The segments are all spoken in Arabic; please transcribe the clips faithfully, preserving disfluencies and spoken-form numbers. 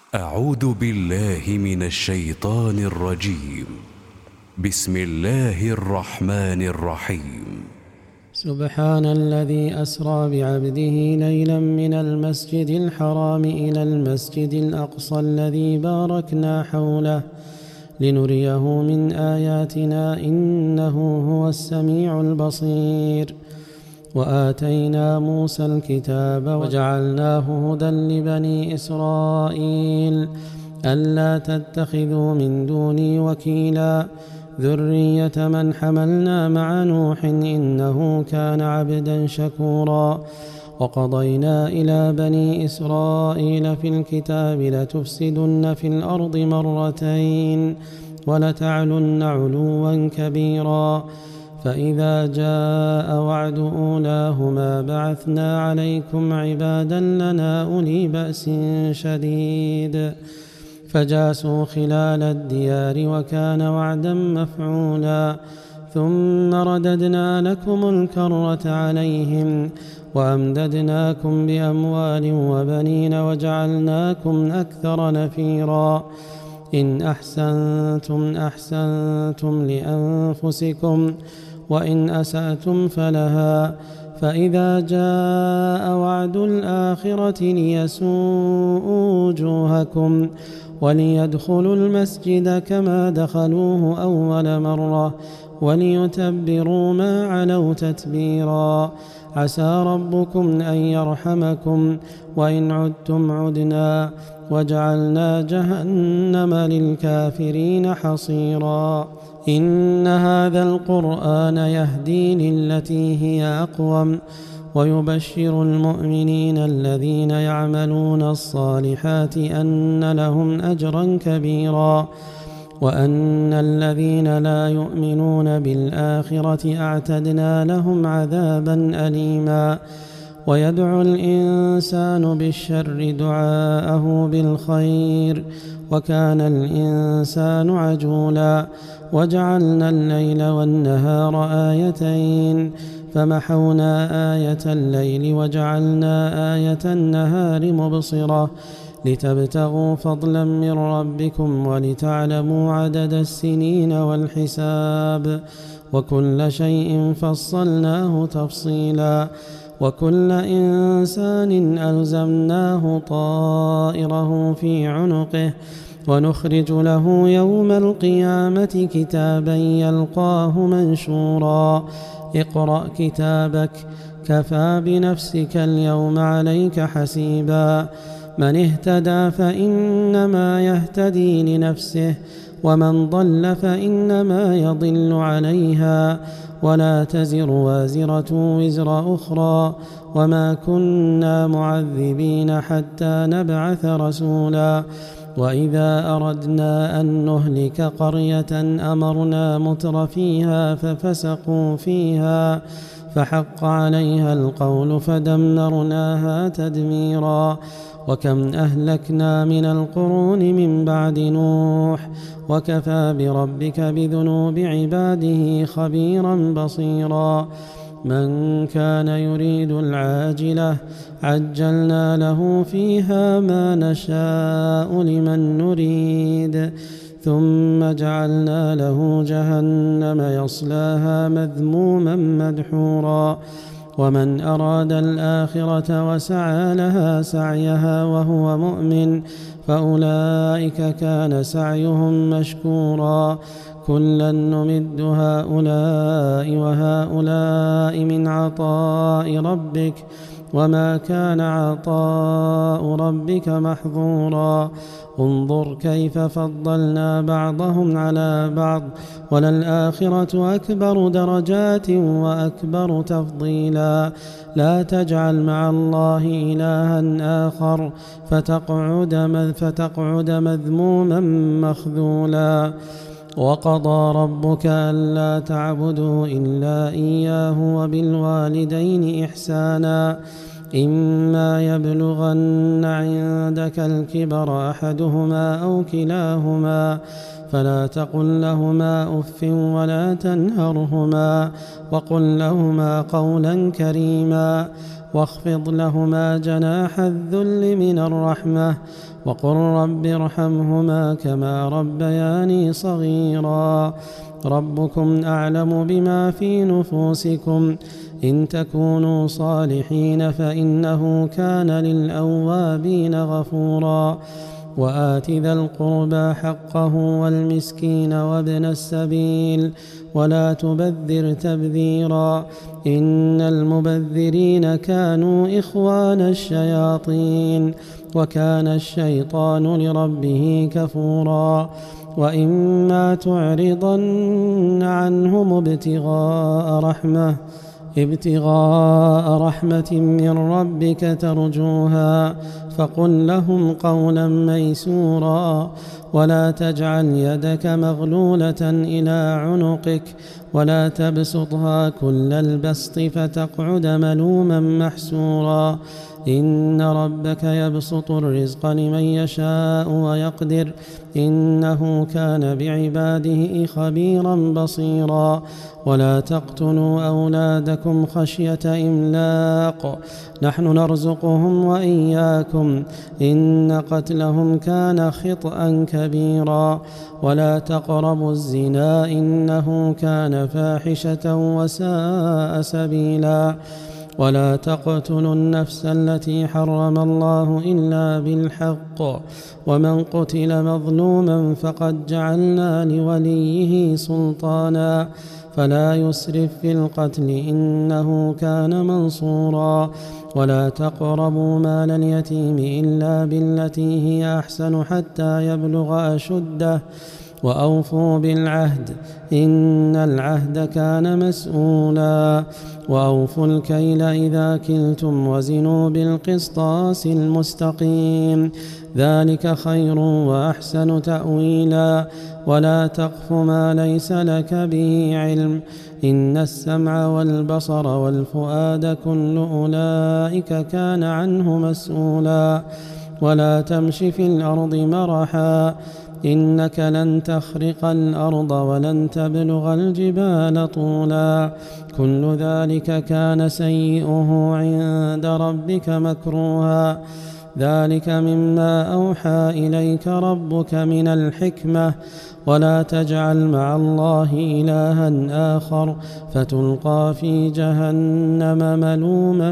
أعوذ بالله من الشيطان الرجيم. بسم الله الرحمن الرحيم. سبحان الذي أسرى بعبده ليلا من المسجد الحرام إلى المسجد الأقصى الذي باركنا حوله لنريه من آياتنا إنه هو السميع البصير. وآتينا موسى الكتاب وجعلناه هدى لبني إسرائيل ألا تتخذوا من دوني وكيلا ذرية من حملنا مع نوح إنه كان عبدا شكورا. وقضينا إلى بني إسرائيل في الكتاب لتفسدن في الأرض مرتين ولتعلن علوا كبيرا فإذا جاء وعد أولاهما بعثنا عليكم عبادا لنا أولي بأس شديد فجاسوا خلال الديار وكان وعدا مفعولا. ثم رددنا لكم الكرة عليهم وأمددناكم بأموال وبنين وجعلناكم أكثر نفيرا. إن أحسنتم أحسنتم لأنفسكم وإن أسأتم فلها فإذا جاء وعد الآخرة ليسوءوا وجوهكم وليدخلوا المسجد كما دخلوه أول مرة وليتبروا ما علوا تتبيرا. عسى ربكم أن يرحمكم وإن عدتم عدنا وجعلنا جهنم للكافرين حصيرا. إن هذا القرآن يهدي للتي هي أقوم ويبشر المؤمنين الذين يعملون الصالحات أن لهم أجرا كبيرا وأن الذين لا يؤمنون بالآخرة أعتدنا لهم عذابا أليما. ويدعو الإنسان بالشر دعاءه بالخير وكان الإنسان عجولا. وجعلنا الليل والنهار آيتين فمحونا آية الليل وجعلنا آية النهار مبصرة لتبتغوا فضلا من ربكم ولتعلموا عدد السنين والحساب وكل شيء فصلناه تفصيلا. وكل إنسان ألزمناه طائره في عنقه ونخرج له يوم القيامة كتابا يلقاه منشورا. اقرأ كتابك كفى بنفسك اليوم عليك حسيبا. من اهتدى فإنما يهتدي لنفسه ومن ضل فإنما يضل عليها ولا تزر وازرة وزر أخرى وما كنا معذبين حتى نبعث رسولا. وإذا أردنا أن نهلك قرية أمرنا متر فيها ففسقوا فيها فحق عليها القول فدمرناها تدميرا. وكم أهلكنا من القرون من بعد نوح وكفى بربك بذنوب عباده خبيرا بصيرا. من كان يريد العاجلة عجلنا له فيها ما نشاء لمن نريد ثم جعلنا له جهنم يصلاها مذموما مدحورا. ومن أراد الآخرة وسعى لها سعيها وهو مؤمن فأولئك كان سعيهم مشكورا. كلا نمد هؤلاء وهؤلاء من عطاء ربك وما كان عطاء ربك محظورا. انظر كيف فضلنا بعضهم على بعض وللآخرة أكبر درجات وأكبر تفضيلا. لا تجعل مع الله إلها آخر فتقعد, فتقعد مذموما مخذولا. وقضى ربك ألا تعبدوا إلا إياه وبالوالدين إحسانا إما يبلغن عندك الكبر أحدهما أو كلاهما فلا تقل لهما أف ولا تنهرهما وقل لهما قولا كريما واخفض لهما جناح الذل من الرحمة وقل رب ارحمهما كما ربياني صغيرا ربكم أعلم بما في نفوسكم إن تكونوا صالحين فإنه كان للأوابين غفورا وآت ذا القربى حقه والمسكين وابن السبيل ولا تبذر تبذيرا إن المبذرين كانوا إخوان الشياطين وكان الشيطان لربه كفورا وإما تعرضن عنهم ابتغاء رحمة ابتغاء رحمة من ربك ترجوها فقل لهم قولا ميسورا ولا تجعل يدك مغلولة إلى عنقك ولا تبسطها كل البسط فتقعد ملوما محسورا إن ربك يبسط الرزق لمن يشاء ويقدر إنه كان بعباده خبيرا بصيرا ولا تقتلوا أولادكم خشية إملاق نحن نرزقهم وإياكم إن قتلهم كان خطأ كبيرا ولا تقربوا الزنا إنه كان فاحشة وساء سبيلا ولا تقتلوا النفس التي حرم الله إلا بالحق ومن قتل مظلوما فقد جعلنا لوليه سلطانا فلا يسرف في القتل إنه كان منصورا ولا تقربوا مال اليتيم إلا بالتي هي أحسن حتى يبلغ أشده وأوفوا بالعهد إن العهد كان مسؤولا وأوفوا الكيل إذا كلتم وزنوا بالقسطاس المستقيم ذلك خير وأحسن تأويلا ولا تقف ما ليس لك به علم إن السمع والبصر والفؤاد كل أولئك كان عنه مسؤولا ولا تمش في الأرض مرحا إنك لن تخرق الأرض ولن تبلغ الجبال طولا كل ذلك كان سيئه عند ربك مكروها ذلك مما أوحى إليك ربك من الحكمة ولا تجعل مع الله إلها آخر فتلقى في جهنم ملوما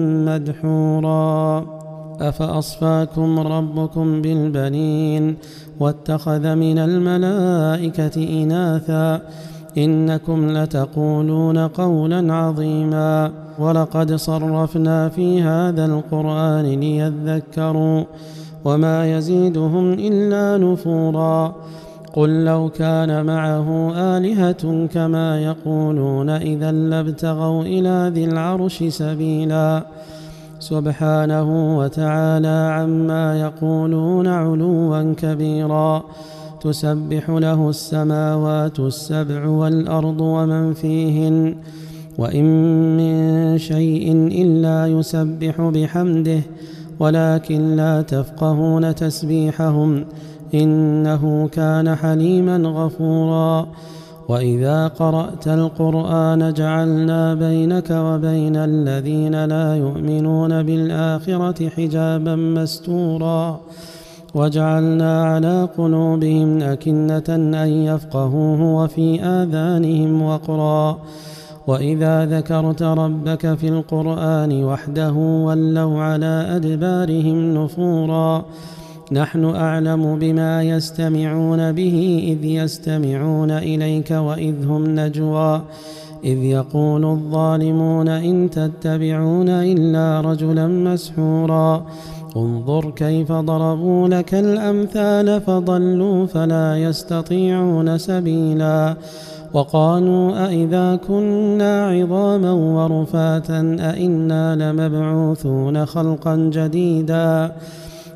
مدحورا أفأصفاكم ربكم بالبنين واتخذ من الملائكة إناثا إنكم لتقولون قولا عظيما ولقد صرفنا في هذا القرآن ليذكروا وما يزيدهم إلا نفورا قل لو كان معه آلهة كما يقولون إذا لابتغوا إلى ذي العرش سبيلا سبحانه وتعالى عما يقولون علوا كبيرا تسبح له السماوات السبع والأرض ومن فيهن وإن من شيء إلا يسبح بحمده ولكن لا تفقهون تسبيحهم إنه كان حليما غفورا وإذا قرأت القرآن جعلنا بينك وبين الذين لا يؤمنون بالآخرة حجابا مستورا وجعلنا على قلوبهم أكنة أن يفقهوه وفي آذانهم وقرا وإذا ذكرت ربك في القرآن وحده ولوا على أدبارهم نفورا نحن أعلم بما يستمعون به إذ يستمعون إليك وإذ هم نجوى إذ يقول الظالمون إن تتبعون إلا رجلا مسحورا انظر كيف ضربوا لك الأمثال فضلوا فلا يستطيعون سبيلا وقالوا أئذا كنا عظاما ورفاتا أئنا لمبعوثون خلقا جديدا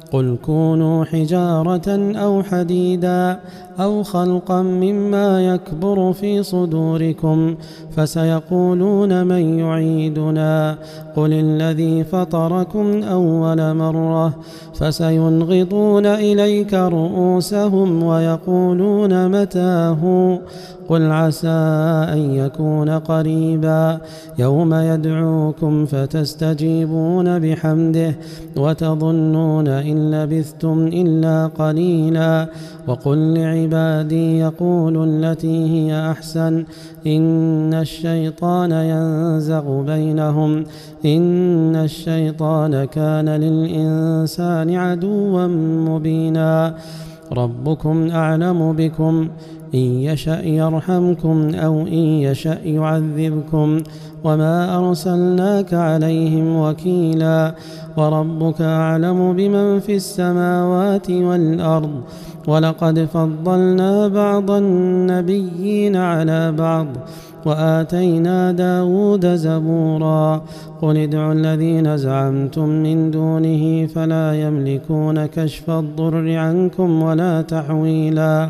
قل كونوا حجارة أو حديدا أو خلقا مما يكبر في صدوركم فسيقولون من يعيدنا قل الذي فطركم أول مرة فسينغضون إليك رؤوسهم ويقولون متاه قل عسى أن يكون قريبا يوم يدعوكم فتستجيبون بحمده وتظنون إن لبثتم إلا قليلا وقل لعبادي يقولوا التي هي أحسن إن الشيطان ينزغ بينهم إن الشيطان كان للإنسان عدوا مبينا ربكم أعلم بكم إن يشأ يرحمكم أو إن يشأ يعذبكم وما أرسلناك عليهم وكيلا وربك أعلم بمن في السماوات والأرض ولقد فضلنا بعض النبيين على بعض وآتينا داود زبورا قل ادعوا الذين زعمتم من دونه فلا يملكون كشف الضر عنكم ولا تحويلا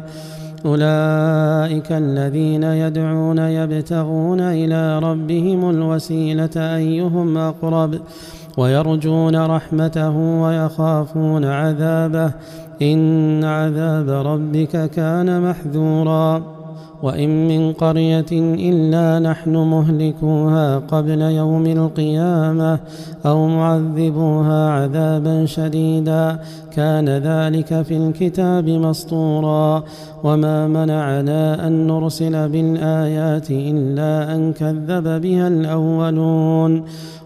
أولئك الذين يدعون يبتغون إلى ربهم الوسيلة أيهم أقرب ويرجون رحمته ويخافون عذابه إن عذاب ربك كان محذورا وإن من قرية إلا نحن مهلكوها قبل يوم القيامة أو معذبوها عذابا شديدا كان ذلك في الكتاب مسطورا وما منعنا أن نرسل بالآيات إلا أن كذب بها الأولون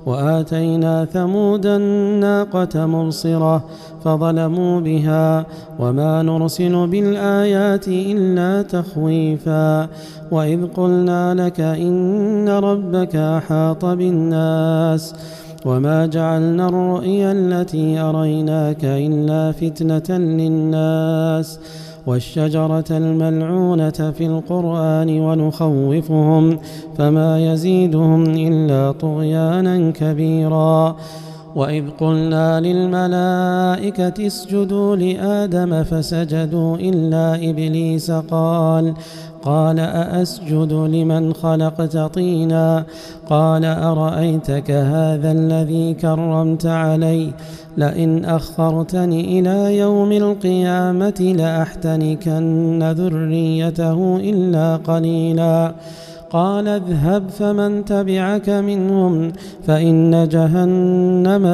وآتينا ثمود الناقة مبصرة فظلموا بها وما نرسل بالآيات إلا تخويفا وإذ قلنا لك إن ربك أحاط بالناس وما جعلنا الرؤيا التي أريناك إلا فتنة للناس والشجرة الملعونة في القرآن ونخوفهم فما يزيدهم إلا طغيانا كبيرا وإذ قلنا للملائكة اسجدوا لآدم فسجدوا إلا إبليس قال قال أأسجد لمن خلقت طينا قال أرأيتك هذا الذي كرمت علي لئن أخرتني إلى يوم القيامة لأحتنكن ذريته إلا قليلا قال اذهب فمن تبعك منهم فإن جهنم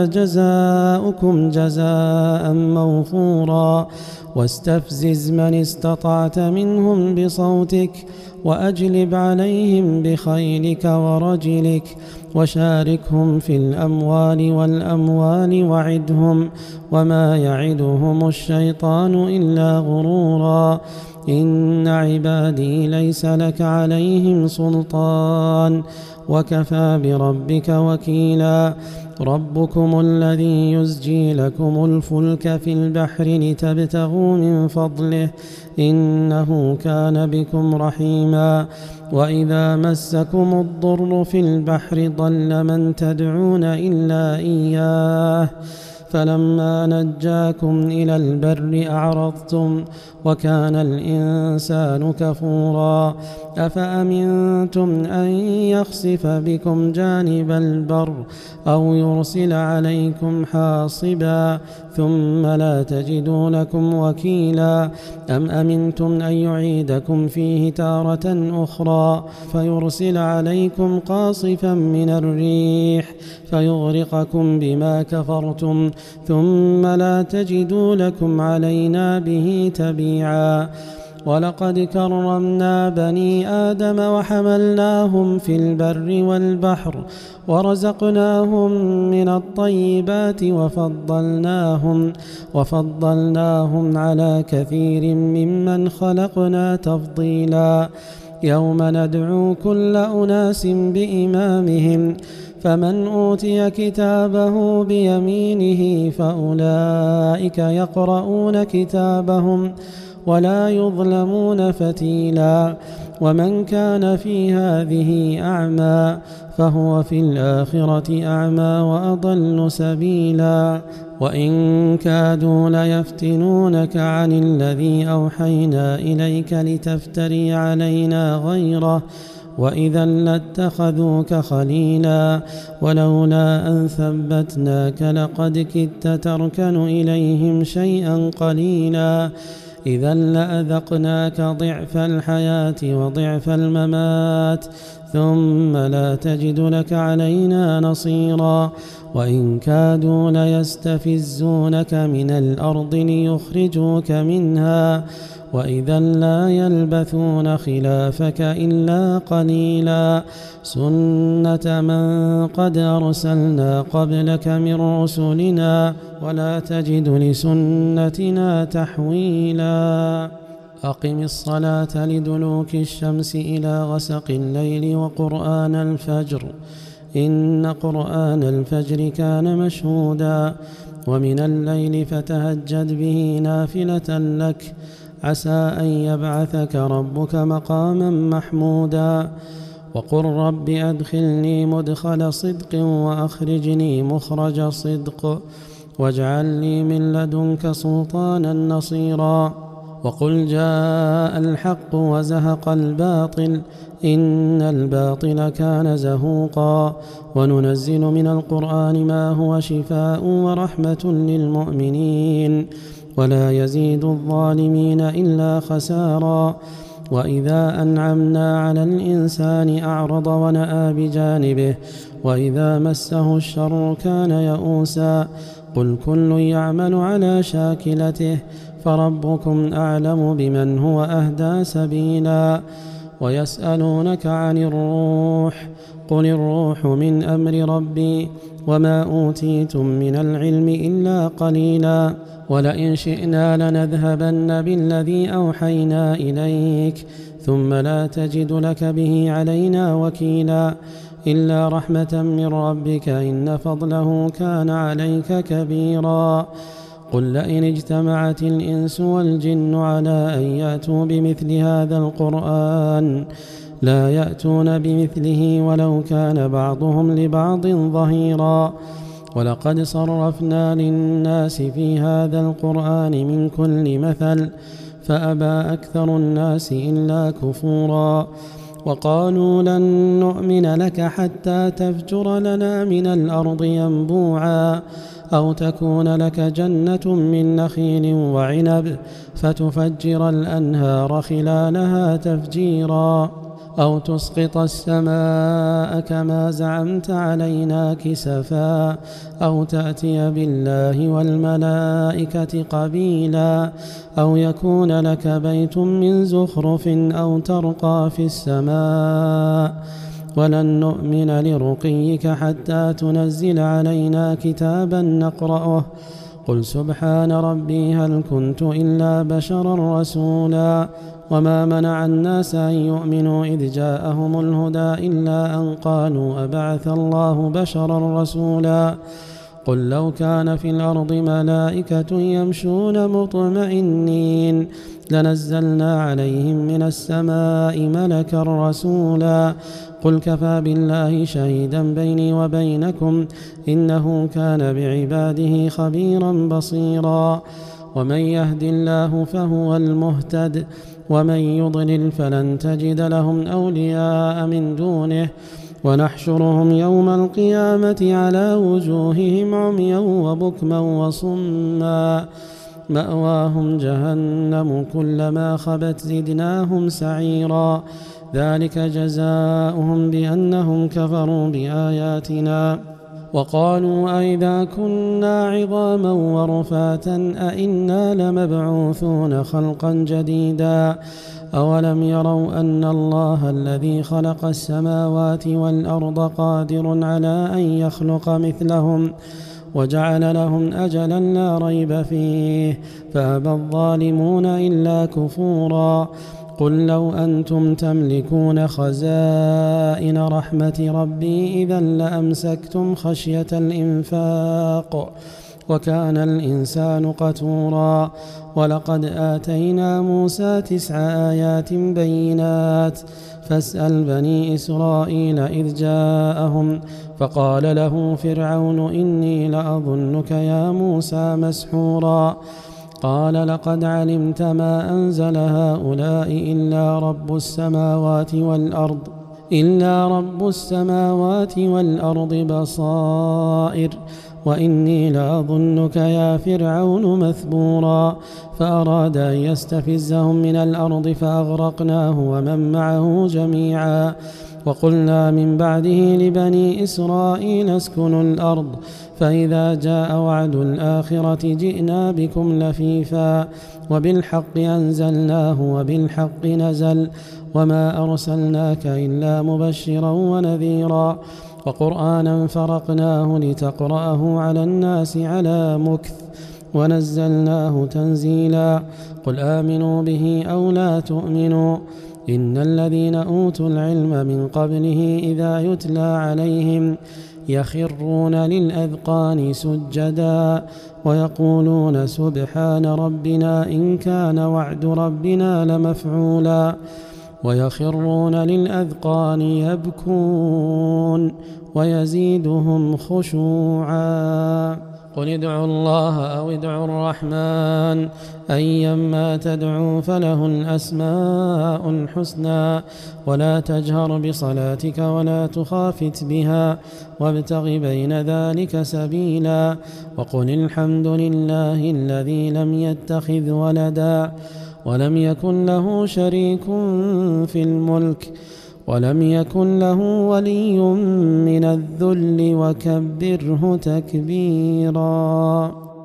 جزاؤكم جزاء موفورا واستفزز من استطعت منهم بصوتك وأجلب عليهم بخيلك ورجلك وشاركهم في الأموال والأموال وعدهم وما يعدهم الشيطان إلا غرورا إن عبادي ليس لك عليهم سلطان وكفى بربك وكيلا ربكم الذي يزجي لكم الفلك في البحر لتبتغوا من فضله إنه كان بكم رحيما وإذا مسكم الضر في البحر ضل من تدعون إلا إياه فلما نجاكم إلى البر أعرضتم وكان الإنسان كفورا أفأمنتم أن يخسف بكم جانب البر أو يرسل عليكم حاصبا ثم لا تجدوا لكم وكيلا أم أمنتم أن يعيدكم فيه تارة أخرى فيرسل عليكم قاصفا من الريح فيغرقكم بما كفرتم ثم لا تجدوا لكم علينا به تبيعا ولقد كرمنا بني آدم وحملناهم في البر والبحر ورزقناهم من الطيبات وفضلناهم وفضلناهم على كثير ممن خلقنا تفضيلا يوم ندعو كل أناس بإمامهم فمن أوتي كتابه بيمينه فأولئك يقرؤون كتابهم ولا يظلمون فتيلا ومن كان في هذه أعمى فهو في الآخرة أعمى وأضل سبيلا. وإن كادوا ليفتنونك عن الذي أوحينا إليك لتفتري علينا غيره وإذا لاتخذوك خليلا ولولا أن ثبتناك لقد كدت تركن إليهم شيئا قليلا إذا لأذقناك ضعف الحياة وضعف الممات ثم لا تجد لك علينا نصيرا. وإن كادوا ليستفزونك من الأرض ليخرجوك منها وإذا لا يلبثون خلافك إلا قليلا سنة من قد أرسلنا قبلك من رسلنا ولا تجد لسنتنا تحويلا. أقم الصلاة لدلوك الشمس إلى غسق الليل وقرآن الفجر إن قرآن الفجر كان مشهودا ومن الليل فتهجد به نافلة لك عسى أن يبعثك ربك مقاما محمودا. وقل رب أدخلني مدخل صدق وأخرجني مخرج صدق واجعل لي من لدنك سلطانا نصيرا. وقل جاء الحق وزهق الباطل إن الباطل كان زهوقا. وننزل من القرآن ما هو شفاء ورحمة للمؤمنين ولا يزيد الظالمين إلا خسارا. وإذا أنعمنا على الإنسان أعرض ونأى بجانبه وإذا مسه الشر كان يئوسا. قل كل يعمل على شاكلته فربكم أعلم بمن هو أهدى سبيلا. ويسألونك عن الروح قل الروح من أمر ربي وما أوتيتم من العلم إلا قليلا. ولئن شئنا لنذهبن بالذي أوحينا إليك ثم لا تجد لك به علينا وكيلا إلا رحمة من ربك إن فضله كان عليك كبيرا. قل لئن اجتمعت الإنس والجن على أن يأتوا بمثل هذا القرآن لا يأتون بمثله ولو كان بعضهم لبعض ظهيرا. ولقد صرفنا للناس في هذا القرآن من كل مثل فأبى أكثر الناس إلا كفورا. وقالوا لن نؤمن لك حتى تفجر لنا من الأرض ينبوعا أو تكون لك جنة من نخيل وعنب فتفجر الأنهار خلالها تفجيرا أو تسقط السماء كما زعمت علينا كسفا أو تأتي بالله والملائكة قبيلا أو يكون لك بيت من زخرف أو ترقى في السماء ولن نؤمن لرقيك حتى تنزل علينا كتابا نقرأه قل سبحان ربي هل كنت إلا بشرا رسولا. وما منع الناس أن يؤمنوا إذ جاءهم الهدى إلا أن قالوا أبعث الله بشرا رسولا. قل لو كان في الأرض ملائكة يمشون مطمئنين لنزلنا عليهم من السماء ملكا رسولا. قل كفى بالله شهيدا بيني وبينكم إنه كان بعباده خبيرا بصيرا. ومن يهد الله فهو المهتد ومن يضلل فلن تجد لهم أولياء من دونه ونحشرهم يوم القيامة على وجوههم عميا وبكما وصما مأواهم جهنم كلما خبت زدناهم سعيرا ذلك جزاؤهم بأنهم كفروا بآياتنا. وقالوا أئذا كنا عظاما ورفاتا أئنا لمبعوثون خلقا جديدا أولم يروا أن الله الذي خلق السماوات والأرض قادر على أن يخلق مثلهم وجعل لهم أجلا لا ريب فيه فأبى الظالمون إلا كفورا. قل لو أنتم تملكون خزائن رحمة ربي إذا لأمسكتم خشية الإنفاق وكان الإنسان قتورا. ولقد آتينا موسى تسع آيات بينات فاسأل بني إسرائيل إذ جاءهم فقال له فرعون إني لأظنك يا موسى مسحورا. قال لقد علمت ما أنزل هؤلاء إلا رب السماوات والأرض إلا رب السماوات والأرض بصائر وإني لأظنك يا فرعون مثبورا. فأراد أن يستفزهم من الأرض فأغرقناه ومن معه جميعا. وقلنا من بعده لبني إسرائيل اسكنوا الأرض فإذا جاء وعد الآخرة جئنا بكم لفيفا وبالحق أنزلناه وبالحق نزل وما أرسلناك إلا مبشرا ونذيرا. وقرآنا فرقناه لتقرأه على الناس على مكث ونزلناه تنزيلا. قل آمنوا به أو لا تؤمنوا إن الذين أوتوا العلم من قبله إذا يتلى عليهم يخرون للأذقان سجدا ويقولون سبحان ربنا إن كان وعد ربنا لمفعولا ويخرون للأذقان يبكون ويزيدهم خشوعا. قل ادعوا الله أو ادعوا الرحمن أيما تدعوا فله الأسماء الحسنى ولا تجهر بصلاتك ولا تخافت بها وابتغ بين ذلك سبيلا. وقل الحمد لله الذي لم يتخذ ولدا ولم يكن له شريك في الملك ولم يكن له ولي من الذل وكبره تكبيرا.